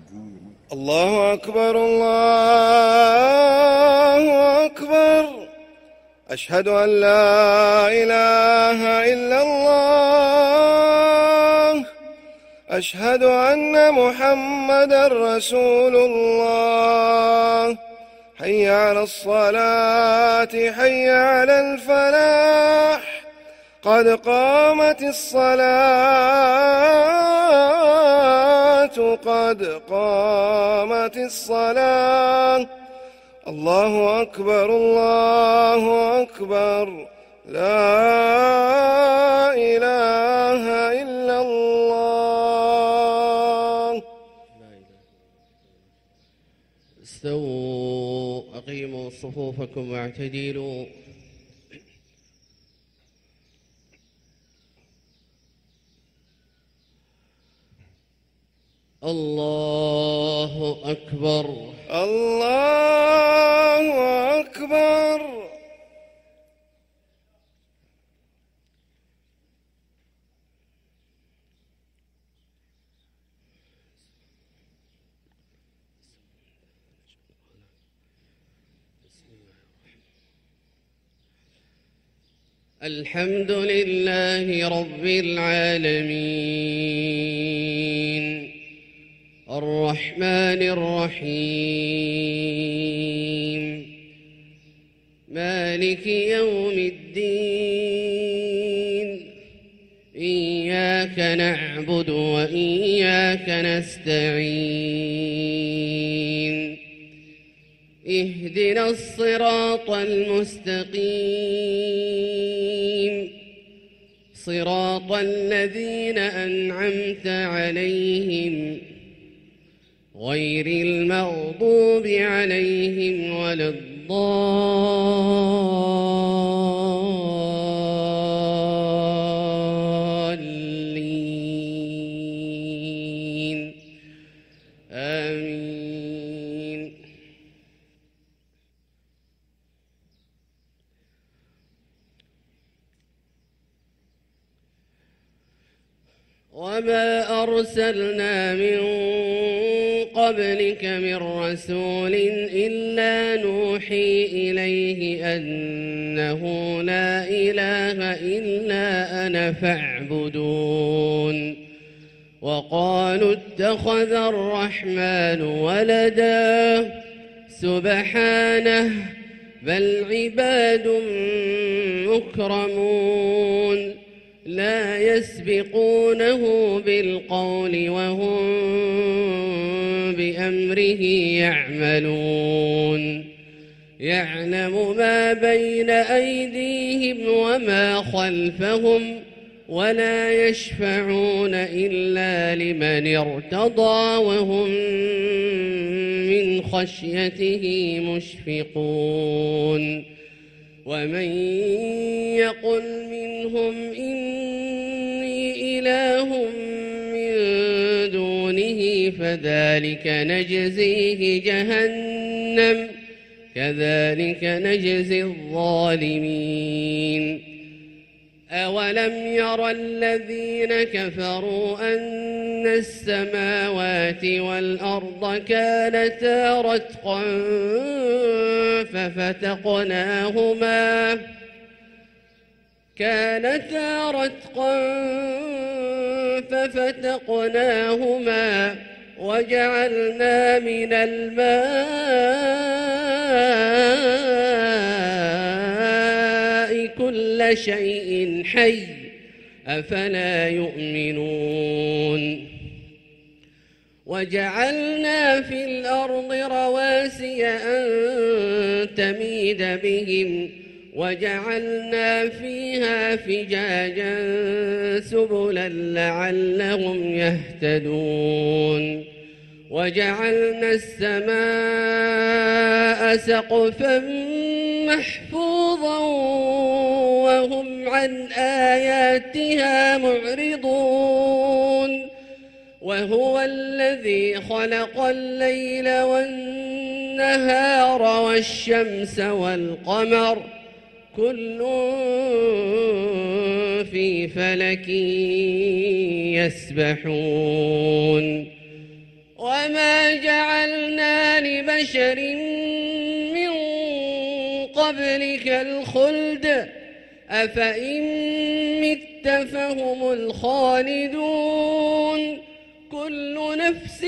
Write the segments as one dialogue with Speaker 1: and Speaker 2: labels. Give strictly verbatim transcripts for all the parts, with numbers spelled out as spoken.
Speaker 1: الله أكبر الله أكبر. أشهد أن لا إله إلا الله. أشهد أن محمدًا رسول الله. حي على الصلاة حي على الفلاح. قد قامت الصلاة قد قامت الصلاة. الله أكبر الله أكبر. لا إله إلا الله.
Speaker 2: استووا أقيموا صفوفكم واعتدلوا. الله أكبر
Speaker 1: الله أكبر.
Speaker 2: الحمد لله رب العالمين الرحمن الرحيم مالك يوم الدين. إياك نعبد وإياك نستعين. اهدنا الصراط المستقيم صراط الذين أنعمت عليهم غير المغضوب عليهم ولا الضالين. آمين. وما أرسلنا من قبلك من رسول إلا نوحي إليه أنه لا إله إلا أنا فاعبدون. وقالوا اتخذ الرحمن ولدا سبحانه بل عباد مكرمون لا يسبقونه بالقول وهم بأمره يعملون. يعلم ما بين أيديهم وما خلفهم ولا يشفعون إلا لمن ارتضى وهم من خشيته مشفقون. ومن يقل منهم إني إله من دونه فذلك نجزيه جهنم كذلك نجزي الظالمين. أولم يرى الذين كفروا أن السماوات والأرض كانتا رتقا ففتقناهما كانتا رتقا ففتقناهما وجعلنا من الماء كل شيء حي أفلا يؤمنون. وجعلنا في الأرض رواسي أن تميد بهم وجعلنا فيها فجاجا سبلا لعلهم يهتدون. وجعلنا السماء سقفا محفوظا وهم عن آياتها معرضون. وهو الذي خلق الليل والنهار والشمس والقمر كل في فلك يسبحون. وما جعلنا لبشر من قبلك الخلد أفإن مت فهم الخالدون كل نفس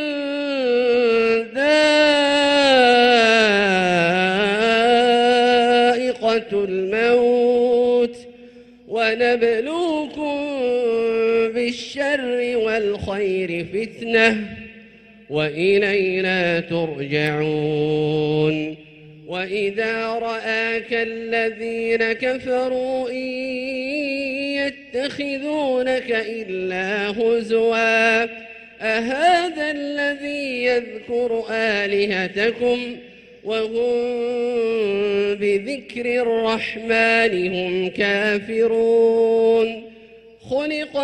Speaker 2: ذائقة الموت ونبلوكم بالشر والخير فتنة وإلينا ترجعون وإذا رآك الذين كفروا إن يتخذونك إلا هزوا أهذا الذي يذكر آلهتكم وهم بذكر الرحمن هم كافرون خلق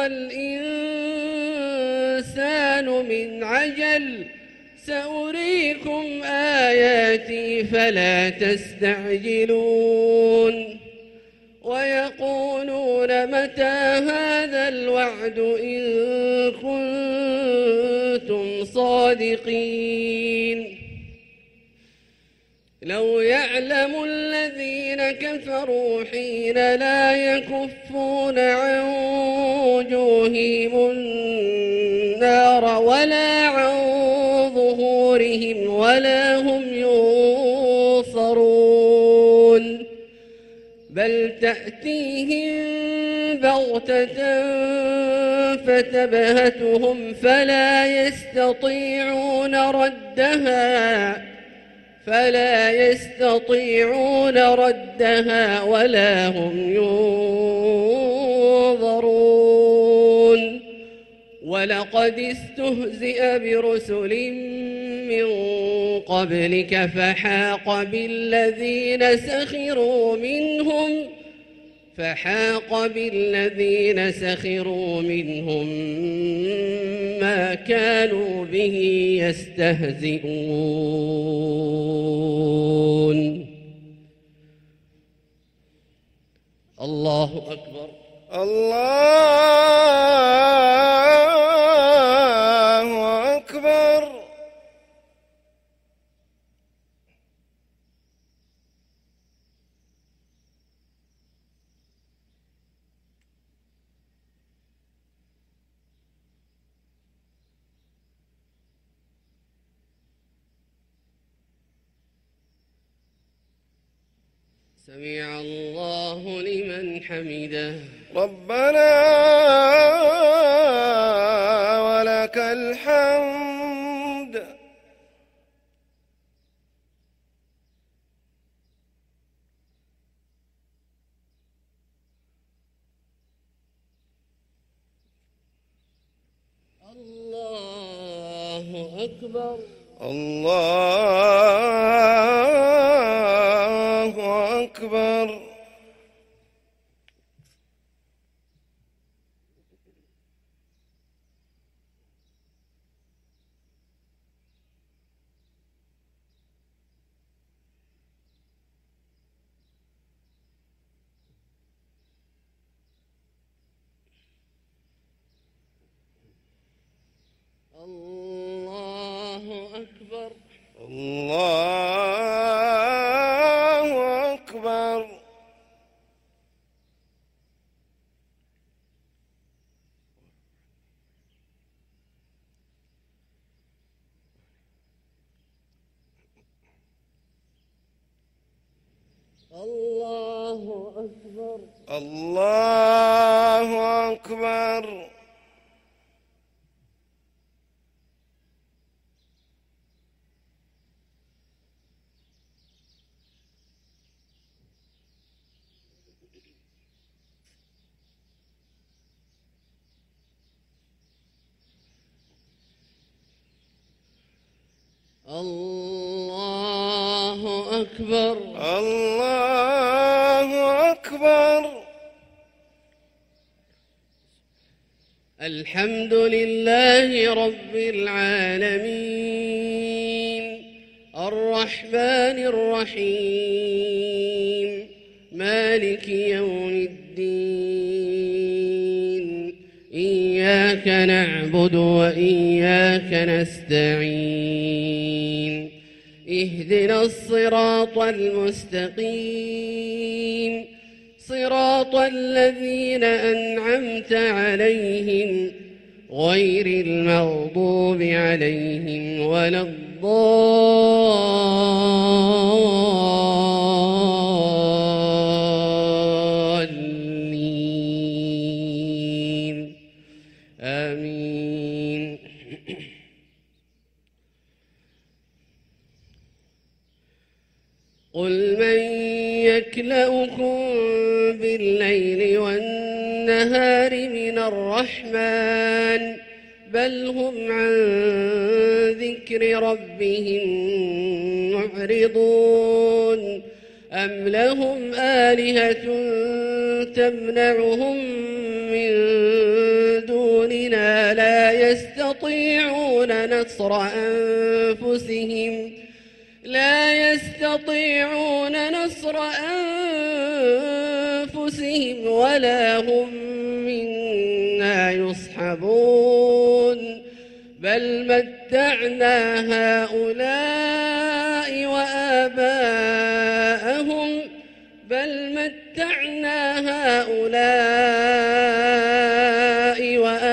Speaker 2: الإنسان من عجل سأريكم آياتي فلا تستعجلون ويقولون متى هذا الوعد إن كنتم صادقين لو يعلم الذين كفروا حين لا يكفون عن وجوههم النار ولا عن ظهورهم ولا هم ينصرون بل تأتيهم بغتة فتبهتهم فلا يستطيعون ردها فلا يستطيعون ردها ولا هم ينظرون ولقد استهزئ برسل من قبلك فحاق بالذين سخروا منهم فحاق بالذين سخروا منهم ما كانوا به يستهزئون الله أكبر
Speaker 1: الله أكبر
Speaker 2: سمع الله لمن حمده
Speaker 1: ربنا ولك الحمد
Speaker 2: الله أكبر
Speaker 1: الله أكبر
Speaker 2: الله أكبر
Speaker 1: الله أكبر
Speaker 2: الله أكبر
Speaker 1: الله أكبر
Speaker 2: الله أكبر
Speaker 1: الله أكبر
Speaker 2: الحمد لله رب العالمين الرحمن الرحيم مالك يوم الدين إياك نعبد وإياك نستعين اهدنا الصراط المستقيم صراط الذين أنعمت عليهم غير المغضوب عليهم ولا الضالين آمين. قل من يكلؤكم بالليل والنهار من الرحمن بل هم عن ذكر ربهم معرضون أم لهم آلهة تمنعهم من دوننا لا يستطيعون نصر أنفسهم لا يستطيعون نصر أنفسهم ولا هم منا يصحبون بل متعنا هؤلاء وآباءهم بل متعنا هؤلاء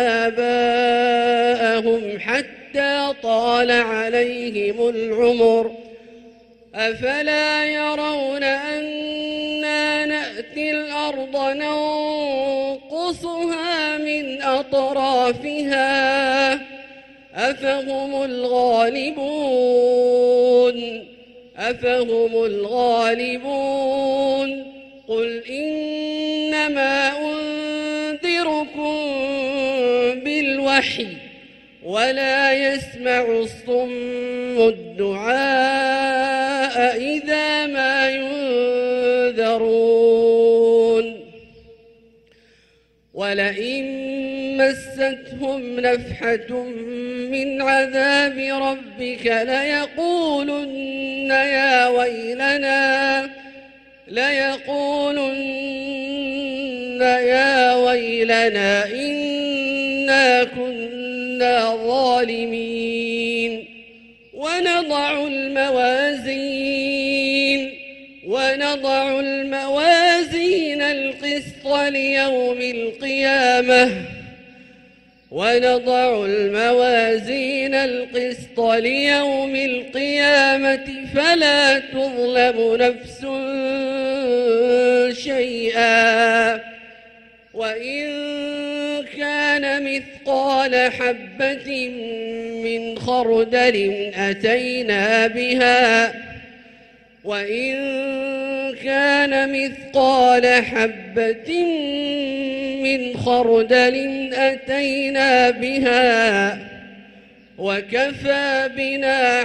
Speaker 2: وآباءهم حتى طال عليهم العمر أفلا يرون أنا نأتي الأرض ننقصها من أطرافها أفهم الغالبون أفهم الغالبون قل إنما أنذركم بالوحي ولا يسمع الصم الدعاء إذا ما ينذرون ولئن مستهم نفحة من عذاب ربك ليقولن يا ويلنا ليقولن يا ويلنا إنا كنا ظالمين ونضع الموازين ونضع الموازين القسط ليوم القيامة ونضع الموازين القسط ليوم القيامة فلا تظلم نفس شيئا وإن كان مثقال حبة من خردل أتينا بها وإن كان مثقال حبة من خردل أتينا بها وكفى بنا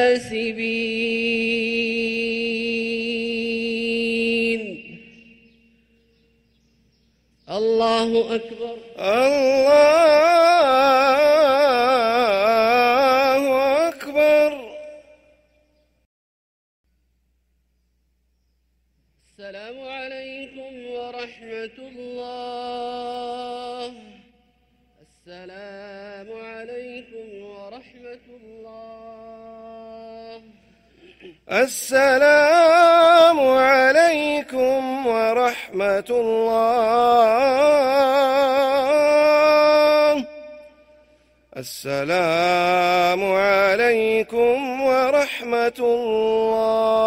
Speaker 2: حاسبين. الله أكبر.
Speaker 1: الله أكبر.
Speaker 2: السلام عليكم ورحمة الله. السلام عليكم ورحمة الله.
Speaker 1: السلام عليكم ورحمة الله. السلام عليكم ورحمة الله.